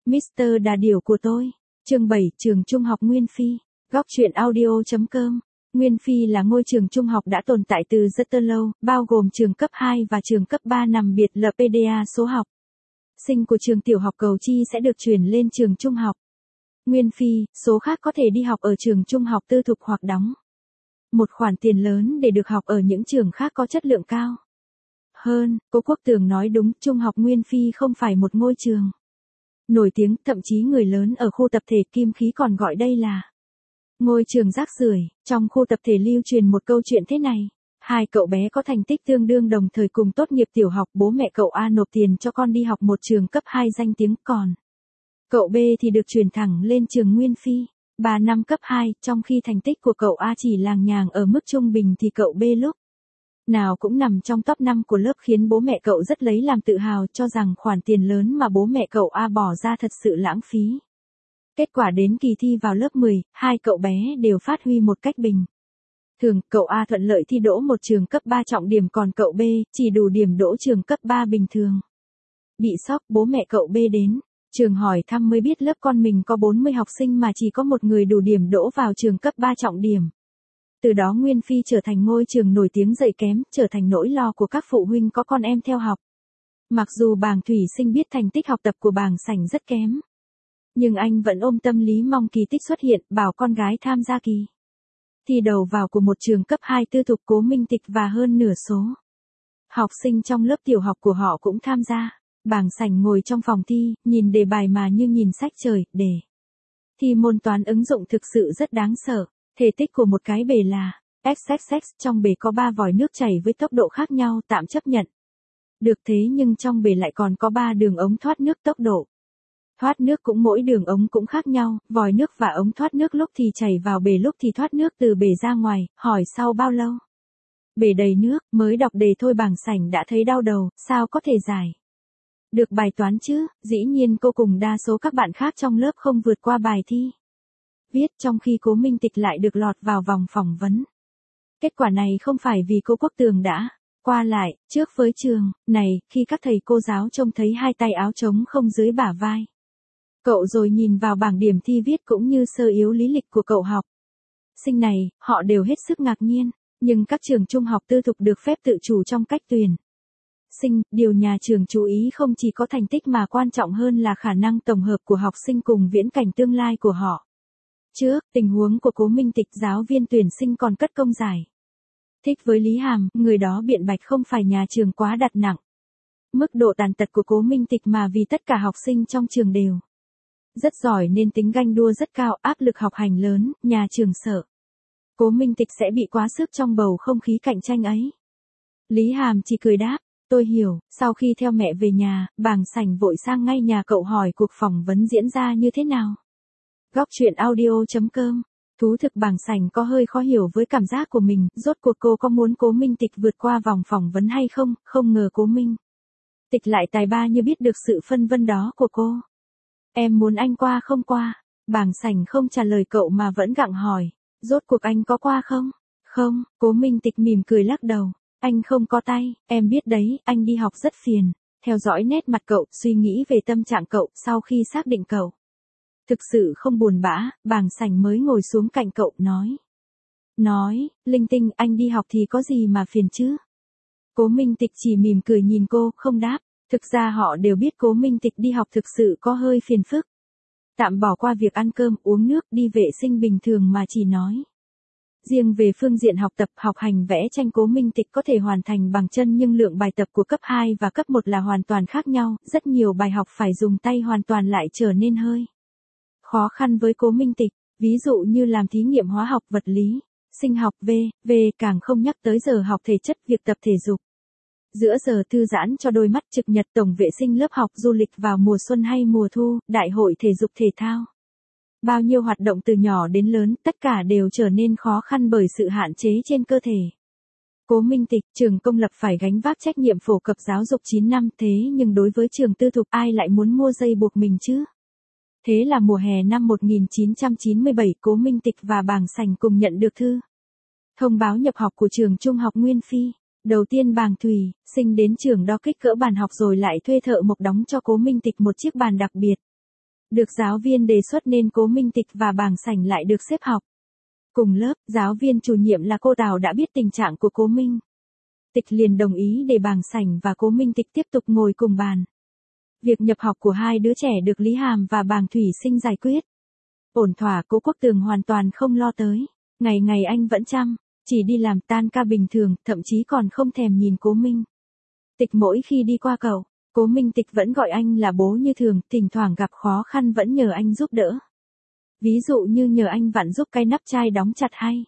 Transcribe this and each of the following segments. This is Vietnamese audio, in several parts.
Mr. Đà Điểu của tôi. Chương 7, trường trung học Nguyên Phi. Góc truyện audio.com. Nguyên Phi là ngôi trường trung học đã tồn tại từ rất lâu, bao gồm trường cấp 2 và trường cấp 3 nằm biệt lập PDA số học. Sinh của trường tiểu học Cầu Chi sẽ được chuyển lên trường trung học Nguyên Phi, số khác có thể đi học ở trường trung học tư thục hoặc đóng một khoản tiền lớn để được học ở những trường khác có chất lượng cao hơn. Cô Quốc Tường nói đúng, trung học Nguyên Phi không phải một ngôi trường nổi tiếng, thậm chí người lớn ở khu tập thể Kim Khí còn gọi đây là ngôi trường rác rưởi. Trong khu tập thể lưu truyền một câu chuyện thế này. Hai cậu bé có thành tích tương đương đồng thời cùng tốt nghiệp tiểu học, bố mẹ cậu A nộp tiền cho con đi học một trường cấp 2 danh tiếng, còn cậu B thì được chuyển thẳng lên trường Nguyên Phi. 3 năm cấp 2, trong khi thành tích của cậu A chỉ làng nhàng ở mức trung bình thì cậu B lúc nào cũng nằm trong top 5 của lớp, khiến bố mẹ cậu rất lấy làm tự hào, cho rằng khoản tiền lớn mà bố mẹ cậu A bỏ ra thật sự lãng phí. Kết quả đến kỳ thi vào lớp 10, hai cậu bé đều phát huy một cách bình thường. Cậu A thuận lợi thi đỗ một trường cấp 3 trọng điểm, còn cậu B chỉ đủ điểm đỗ trường cấp 3 bình thường. Bị sốc, bố mẹ cậu B đến trường hỏi thăm mới biết lớp con mình có 40 học sinh mà chỉ có một người đủ điểm đỗ vào trường cấp 3 trọng điểm. Từ đó Nguyên Phi trở thành ngôi trường nổi tiếng dạy kém, trở thành nỗi lo của các phụ huynh có con em theo học. Mặc dù Bàng Thủy Sinh biết thành tích học tập của Bàng Sảnh rất kém, nhưng anh vẫn ôm tâm lý mong kỳ tích xuất hiện, bảo con gái tham gia kỳ thi đầu vào của một trường cấp 2 tư thục Cố Minh Tịch và hơn nửa số học sinh trong lớp tiểu học của họ cũng tham gia. Bàng Sảnh ngồi trong phòng thi, nhìn đề bài mà như nhìn sách trời. Đề thi môn toán ứng dụng thực sự rất đáng sợ. Thể tích của một cái bể là XXX, trong bể có 3 vòi nước chảy với tốc độ khác nhau, tạm chấp nhận được, thế nhưng trong bể lại còn có 3 đường ống thoát nước, tốc độ thoát nước cũng mỗi đường ống cũng khác nhau, vòi nước và ống thoát nước lúc thì chảy vào bể, lúc thì thoát nước từ bể ra ngoài. Hỏi sau bao lâu bể đầy nước? Mới đọc đề thôi Bàng Sảnh đã thấy đau đầu, sao có thể giải được bài toán chứ? Dĩ nhiên cô cùng đa số các bạn khác trong lớp không vượt qua bài thi viết, trong khi Cố Minh Tịch lại được lọt vào vòng phỏng vấn. Kết quả này không phải vì cô Quốc Tường đã qua lại trước với trường này, khi các thầy cô giáo trông thấy hai tay áo trống không dưới bả vai cậu rồi nhìn vào bảng điểm thi viết cũng như sơ yếu lý lịch của cậu học sinh này, họ đều hết sức ngạc nhiên. Nhưng các trường trung học tư thục được phép tự chủ trong cách tuyển sinh, điều nhà trường chú ý không chỉ có thành tích mà quan trọng hơn là khả năng tổng hợp của học sinh cùng viễn cảnh tương lai của họ. Trước tình huống của Cố Minh Tịch, giáo viên tuyển sinh còn cất công giải thích với Lý Hàm, người đó biện bạch không phải nhà trường quá đặt nặng mức độ tàn tật của Cố Minh Tịch mà vì tất cả học sinh trong trường đều rất giỏi nên tính ganh đua rất cao, áp lực học hành lớn, nhà trường sợ Cố Minh Tịch sẽ bị quá sức trong bầu không khí cạnh tranh ấy. Lý Hàm chỉ cười đáp, tôi hiểu. Sau khi theo mẹ về nhà, Bàng Sảnh vội sang ngay nhà cậu hỏi cuộc phỏng vấn diễn ra như thế nào. Góc truyện audio.com. Thú thực Bàng Sảnh có hơi khó hiểu với cảm giác của mình, rốt cuộc cô có muốn Cố Minh Tịch vượt qua vòng phỏng vấn hay không, không ngờ Cố Minh Tịch lại tài ba như biết được sự phân vân đó của cô. Em muốn anh qua không qua? Bàng Sảnh không trả lời cậu mà vẫn gặng hỏi, rốt cuộc anh có qua không? Không, Cố Minh Tịch mỉm cười lắc đầu. Anh không có tay, em biết đấy, anh đi học rất phiền. Theo dõi nét mặt cậu, suy nghĩ về tâm trạng cậu, sau khi xác định cậu thực sự không buồn bã, Bàng Sảnh mới ngồi xuống cạnh cậu, nói, linh tinh, anh đi học thì có gì mà phiền chứ? Cố Minh Tịch chỉ mỉm cười nhìn cô, không đáp. Thực ra họ đều biết Cố Minh Tịch đi học thực sự có hơi phiền phức. Tạm bỏ qua việc ăn cơm, uống nước, đi vệ sinh bình thường mà chỉ nói riêng về phương diện học tập, học hành vẽ tranh, Cố Minh Tịch có thể hoàn thành bằng chân, nhưng lượng bài tập của cấp 2 và cấp 1 là hoàn toàn khác nhau, rất nhiều bài học phải dùng tay hoàn toàn lại trở nên hơi khó khăn với Cố Minh Tịch, ví dụ như làm thí nghiệm hóa học, vật lý, sinh học, v.v. càng không nhắc tới giờ học thể chất, việc tập thể dục. Giữa giờ thư giãn cho đôi mắt, trực nhật, tổng vệ sinh lớp học, du lịch vào mùa xuân hay mùa thu, đại hội thể dục thể thao. Bao nhiêu hoạt động từ nhỏ đến lớn, tất cả đều trở nên khó khăn bởi sự hạn chế trên cơ thể. Cố Minh Tịch, trường công lập phải gánh vác trách nhiệm phổ cập giáo dục 9 năm, thế nhưng đối với trường tư thục ai lại muốn mua dây buộc mình chứ? Thế là mùa hè năm 1997, Cố Minh Tịch và Bàng Sảnh cùng nhận được thư thông báo nhập học của trường trung học Nguyên Phi. Đầu tiên Bàng Thủy Sinh đến trường đo kích cỡ bàn học rồi lại thuê thợ mộc đóng cho Cố Minh Tịch một chiếc bàn đặc biệt. Được giáo viên đề xuất nên Cố Minh Tịch và Bàng Sảnh lại được xếp học. Cùng lớp, giáo viên chủ nhiệm là cô Tào đã biết tình trạng của Cố Minh Tịch liền đồng ý để Bàng Sảnh và Cố Minh Tịch tiếp tục ngồi cùng bàn. Việc nhập học của hai đứa trẻ được Lý Hàm và Bàng Thủy Sinh giải quyết. Ổn thỏa, Cố Quốc Tường hoàn toàn không lo tới. Ngày ngày anh vẫn chăm, chỉ đi làm tan ca bình thường, thậm chí còn không thèm nhìn Cố Minh Tịch mỗi khi đi qua cậu. Cố Minh Tịch vẫn gọi anh là bố như thường, thỉnh thoảng gặp khó khăn vẫn nhờ anh giúp đỡ. Ví dụ như nhờ anh vặn giúp cái nắp chai đóng chặt hay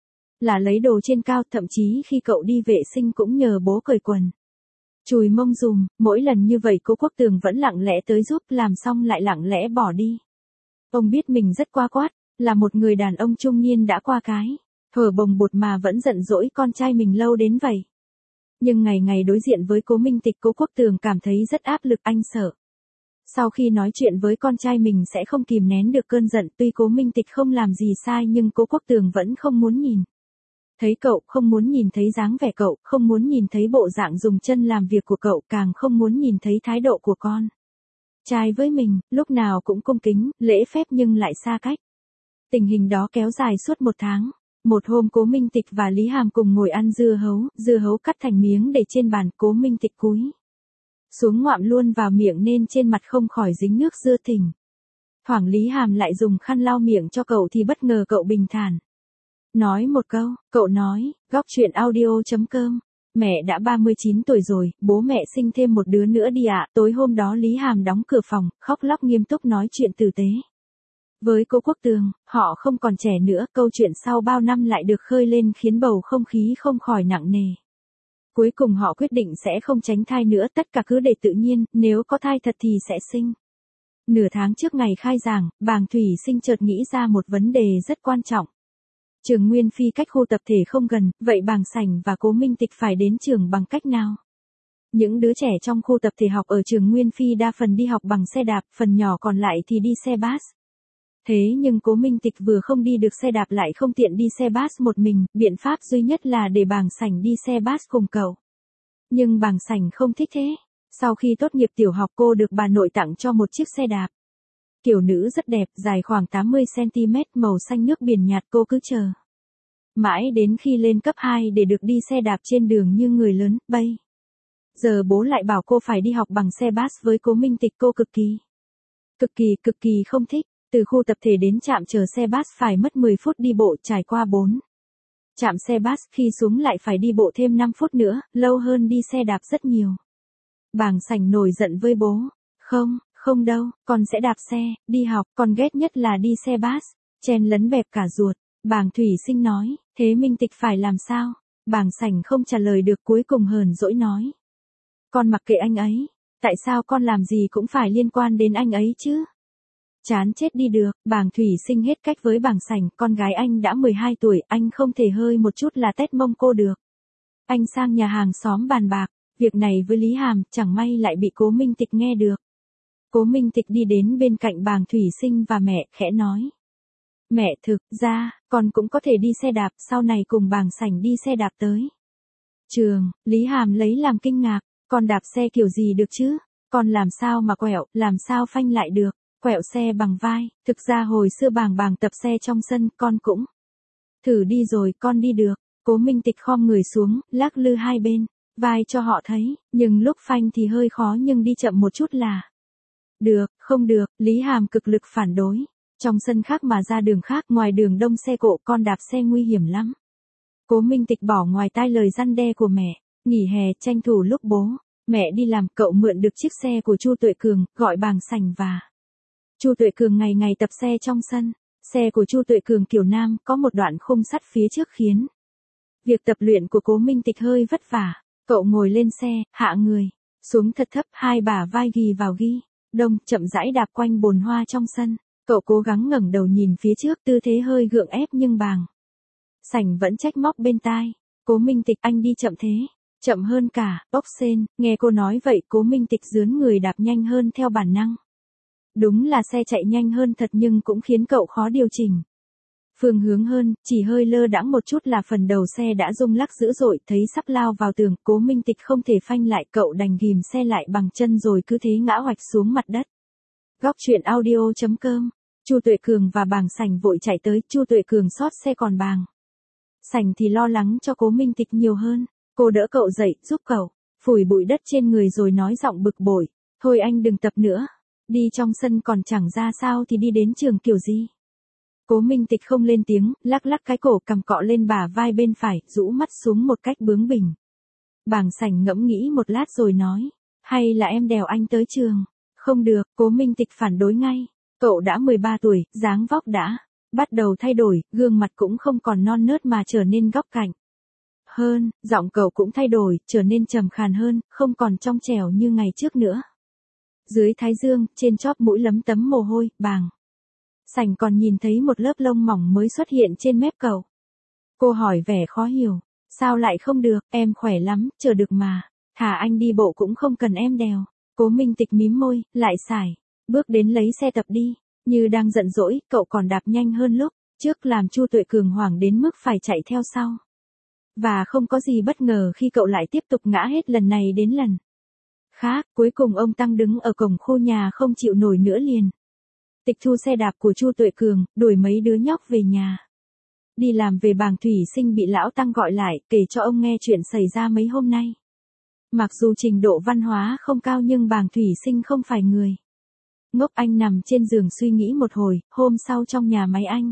là lấy đồ trên cao, thậm chí khi cậu đi vệ sinh cũng nhờ bố cởi quần, chùi mông dùm. Mỗi lần như vậy Cố Quốc Tường vẫn lặng lẽ tới giúp, làm xong lại lặng lẽ bỏ đi. Ông biết mình rất quá quát, là một người đàn ông trung niên đã qua cái thở bồng bột mà vẫn giận dỗi con trai mình lâu đến vậy. Nhưng ngày ngày đối diện với Cố Minh Tịch, Cố Quốc Tường cảm thấy rất áp lực, anh sợ. Sau khi nói chuyện với con trai mình sẽ không kìm nén được cơn giận, tuy Cố Minh Tịch không làm gì sai nhưng Cố Quốc Tường vẫn không muốn nhìn thấy cậu, không muốn nhìn thấy dáng vẻ cậu, không muốn nhìn thấy bộ dạng dùng chân làm việc của cậu, càng không muốn nhìn thấy thái độ của con trai với mình, lúc nào cũng cung kính, lễ phép nhưng lại xa cách. Tình hình đó kéo dài suốt 1 tháng. Một hôm Cố Minh Tịch và Lý Hàm cùng ngồi ăn dưa hấu cắt thành miếng để trên bàn, Cố Minh Tịch cúi xuống ngoạm luôn vào miệng nên trên mặt không khỏi dính nước dưa thình. Thoảng Lý Hàm lại dùng khăn lau miệng cho cậu thì bất ngờ cậu bình thản nói một câu, cậu nói, góc chuyện audio.com, mẹ đã 39 tuổi rồi, bố mẹ sinh thêm một đứa nữa đi ạ. Tối hôm đó Lý Hàm đóng cửa phòng, khóc lóc nghiêm túc nói chuyện tử tế với Cố Quốc Tường. Họ không còn trẻ nữa, câu chuyện sau bao năm lại được khơi lên khiến bầu không khí không khỏi nặng nề. Cuối cùng họ quyết định sẽ không tránh thai nữa, tất cả cứ để tự nhiên, nếu có thai thật thì sẽ sinh. Nửa tháng trước ngày khai giảng, Bàng Thủy Sinh chợt nghĩ ra một vấn đề rất quan trọng. Trường Nguyên Phi cách khu tập thể không gần, vậy Bàng Sảnh và Cố Minh Tịch phải đến trường bằng cách nào? Những đứa trẻ trong khu tập thể học ở trường Nguyên Phi đa phần đi học bằng xe đạp, phần nhỏ còn lại thì đi xe bus. Thế nhưng Cố Minh Tịch vừa không đi được xe đạp lại không tiện đi xe bus một mình, biện pháp duy nhất là để Bàng Sảnh đi xe bus cùng cậu. Nhưng Bàng Sảnh không thích thế. Sau khi tốt nghiệp tiểu học cô được bà nội tặng cho một chiếc xe đạp kiểu nữ rất đẹp, dài khoảng 80cm, màu xanh nước biển nhạt. Cô cứ chờ mãi đến khi lên cấp 2 để được đi xe đạp trên đường như người lớn. Bây giờ bố lại bảo cô phải đi học bằng xe bus với Cố Minh Tịch, cô cực kỳ không thích. Từ khu tập thể đến trạm chờ xe bus phải mất 10 phút đi bộ, trải qua 4 trạm xe bus, khi xuống lại phải đi bộ thêm 5 phút nữa, lâu hơn đi xe đạp rất nhiều. Bàng Sảnh nổi giận với bố. Không đâu, con sẽ đạp xe, đi học, con ghét nhất là đi xe bus, chen lấn bẹp cả ruột. Bàng Thủy Sinh nói, thế Minh Tịch phải làm sao? Bàng Sảnh không trả lời được, cuối cùng hờn dỗi nói. Con mặc kệ anh ấy, tại sao con làm gì cũng phải liên quan đến anh ấy chứ? Chán chết đi được. Bàng Thủy Sinh hết cách với Bàng Sảnh, con gái anh đã 12 tuổi, anh không thể hơi một chút là tét mông cô được. Anh sang nhà hàng xóm bàn bạc việc này với Lý Hàm, chẳng may lại bị Cố Minh Tịch nghe được. Cố Minh Tịch đi đến bên cạnh Bàng Thủy Sinh và mẹ, khẽ nói. Mẹ, thực ra, con cũng có thể đi xe đạp, sau này cùng Bàng Sảnh đi xe đạp tới trường. Lý Hàm lấy làm kinh ngạc, con đạp xe kiểu gì được chứ? Con làm sao mà quẹo, làm sao phanh lại được? Quẹo xe bằng vai. Thực ra hồi xưa Bàng tập xe trong sân, con cũng thử đi rồi, con đi được. Cố Minh Tịch khom người xuống, lắc lư hai bên vai cho họ thấy, nhưng lúc phanh thì hơi khó, nhưng đi chậm một chút là được. Không được, Lý Hàm cực lực phản đối. Trong sân khác mà ra đường khác, ngoài đường đông xe cộ, con đạp xe nguy hiểm lắm. Cố Minh Tịch bỏ ngoài tai lời răn đe của mẹ. Nghỉ hè tranh thủ lúc bố mẹ đi làm, cậu mượn được chiếc xe của Chu Tuệ Cường, gọi Bàng Sảnh và Chu Tuệ Cường ngày ngày tập xe trong sân. Xe của Chu Tuệ Cường kiểu nam, có một đoạn khung sắt phía trước khiến việc tập luyện của Cố Minh Tịch hơi vất vả. Cậu ngồi lên xe, hạ người xuống thật thấp, hai bả vai ghi vào ghi đông, chậm rãi đạp quanh bồn hoa trong sân. Cậu cố gắng ngẩng đầu nhìn phía trước, tư thế hơi gượng ép, nhưng Bàng Sảnh vẫn trách móc bên tai. Cố Minh Tịch, anh đi chậm thế. Chậm hơn cả ốc sên. Nghe cô nói vậy, Cố Minh Tịch rướn người đạp nhanh hơn theo bản năng. Đúng là xe chạy nhanh hơn thật, nhưng cũng khiến cậu khó điều chỉnh phương hướng hơn, chỉ hơi lơ đãng một chút là phần đầu xe đã rung lắc dữ dội, thấy sắp lao vào tường. Cố Minh Tịch không thể phanh lại, cậu đành ghìm xe lại bằng chân rồi cứ thế ngã hoạch xuống mặt đất. Góc truyện audio.com. Chu Tuệ Cường và Bàng Sảnh vội chạy tới, Chu Tuệ Cường xót xe còn Bàng Sảnh thì lo lắng cho Cố Minh Tịch nhiều hơn. Cô đỡ cậu dậy, giúp cậu phủi bụi đất trên người rồi nói giọng bực bội, "Thôi anh đừng tập nữa. Đi trong sân còn chẳng ra sao thì đi đến trường kiểu gì?" Cố Minh Tịch không lên tiếng, lắc lắc cái cổ, cằm cọ lên bả vai bên phải, rũ mắt xuống một cách bướng bỉnh. Bàng Sảnh ngẫm nghĩ một lát rồi nói, "Hay là em đèo anh tới trường?" "Không được." Cố Minh Tịch phản đối ngay. Cậu đã 13 tuổi, dáng vóc đã bắt đầu thay đổi, gương mặt cũng không còn non nớt mà trở nên góc cạnh hơn, giọng cậu cũng thay đổi, trở nên trầm khàn hơn, không còn trong trẻo như ngày trước nữa. Dưới thái dương, trên chóp mũi lấm tấm mồ hôi, Bàng Sảnh còn nhìn thấy một lớp lông mỏng mới xuất hiện trên mép cậu. Cô hỏi vẻ khó hiểu, "Sao lại không được, em khỏe lắm, chờ được mà. Thà anh đi bộ cũng không cần em đèo." Cố Minh Tịch mím môi, lại sải bước đến lấy xe tập đi. Như đang giận dỗi, cậu còn đạp nhanh hơn lúc trước làm Chu Tuệ Cường hoảng đến mức phải chạy theo sau. Và không có gì bất ngờ khi cậu lại tiếp tục ngã hết lần này đến lần khác. Cuối cùng ông Tăng đứng ở cổng khu nhà không chịu nổi nữa liền tịch thu xe đạp của Chu Tuệ Cường, đuổi mấy đứa nhóc về nhà. Đi làm về, Bàng Thủy Sinh bị lão Tăng gọi lại, kể cho ông nghe chuyện xảy ra mấy hôm nay. Mặc dù trình độ văn hóa không cao nhưng Bàng Thủy Sinh không phải người ngốc. Anh nằm trên giường suy nghĩ một hồi, hôm sau trong nhà máy anh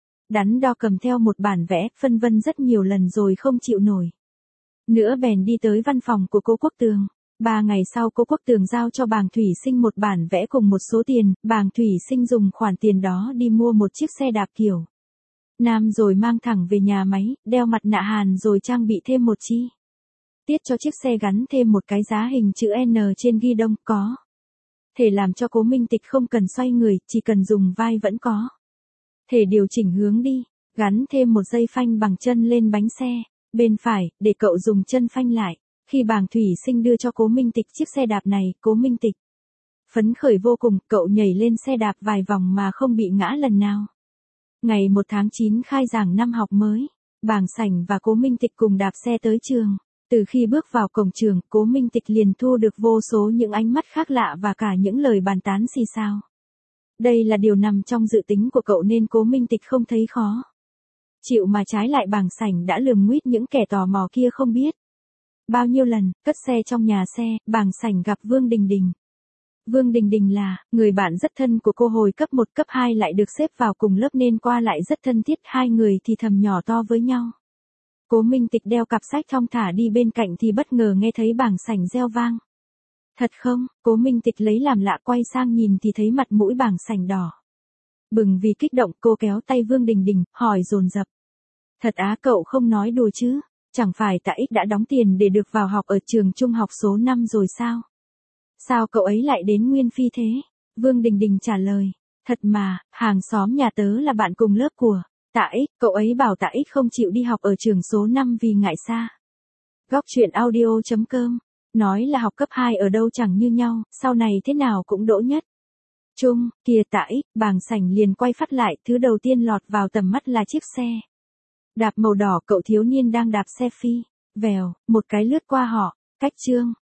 đắn đo cầm theo một bản vẽ, phân vân rất nhiều lần rồi không chịu nổi nữa bèn đi tới văn phòng của Cố Quốc Tường. 3 ngày sau, Cố Quốc Tường giao cho Bàng Thủy Sinh một bản vẽ cùng một số tiền. Bàng Thủy Sinh dùng khoản tiền đó đi mua một chiếc xe đạp kiểu nam rồi mang thẳng về nhà máy, đeo mặt nạ hàn rồi trang bị thêm một chi tiết cho chiếc xe, gắn thêm một cái giá hình chữ N trên ghi đông, có thể làm cho Cố Minh Tịch không cần xoay người, chỉ cần dùng vai vẫn có thể điều chỉnh hướng đi. Gắn thêm một dây phanh bằng chân lên bánh xe bên phải, để cậu dùng chân phanh lại. Khi Bàng Thủy Sinh đưa cho Cố Minh Tịch chiếc xe đạp này, Cố Minh Tịch phấn khởi vô cùng, cậu nhảy lên xe đạp vài vòng mà không bị ngã lần nào. Ngày 1 tháng 9 khai giảng năm học mới, Bàng Sảnh và Cố Minh Tịch cùng đạp xe tới trường. Từ khi bước vào cổng trường, Cố Minh Tịch liền thu được vô số những ánh mắt khác lạ và cả những lời bàn tán xì xào. Đây là điều nằm trong dự tính của cậu nên Cố Minh Tịch không thấy khó chịu, mà trái lại Bàng Sảnh đã lườm nguýt những kẻ tò mò kia không biết bao nhiêu lần. Cất xe trong nhà xe, Bàng Sảnh gặp Vương Đình Đình. Vương Đình Đình là người bạn rất thân của cô hồi cấp 1 cấp 2, lại được xếp vào cùng lớp nên qua lại rất thân thiết, hai người thì thầm nhỏ to với nhau. Cố Minh Tịch đeo cặp sách thong thả đi bên cạnh thì bất ngờ nghe thấy Bàng Sảnh reo vang, "Thật không?" Cố Minh Tịch lấy làm lạ quay sang nhìn thì thấy mặt mũi Bàng Sảnh đỏ bừng vì kích động. Cô kéo tay Vương Đình Đình, hỏi dồn dập, "Thật á, cậu không nói đùa chứ? Chẳng phải Tạ Ích đã đóng tiền để được vào học ở trường trung học số 5 rồi sao? Sao cậu ấy lại đến Nguyên Phi thế?" Vương Đình Đình trả lời, "Thật mà, hàng xóm nhà tớ là bạn cùng lớp của Tạ Ích, cậu ấy bảo Tạ Ích không chịu đi học ở trường số 5 vì ngại xa." Góc truyện audio.com. Nói là học cấp 2 ở đâu chẳng như nhau, sau này thế nào cũng đỗ nhất trung. Kìa Tạ Ích, Bàng Sảnh liền quay phát lại, thứ đầu tiên lọt vào tầm mắt là chiếc xe đạp màu đỏ cậu thiếu niên đang đạp xe phi. Vèo, một cái lướt qua họ, cách chương.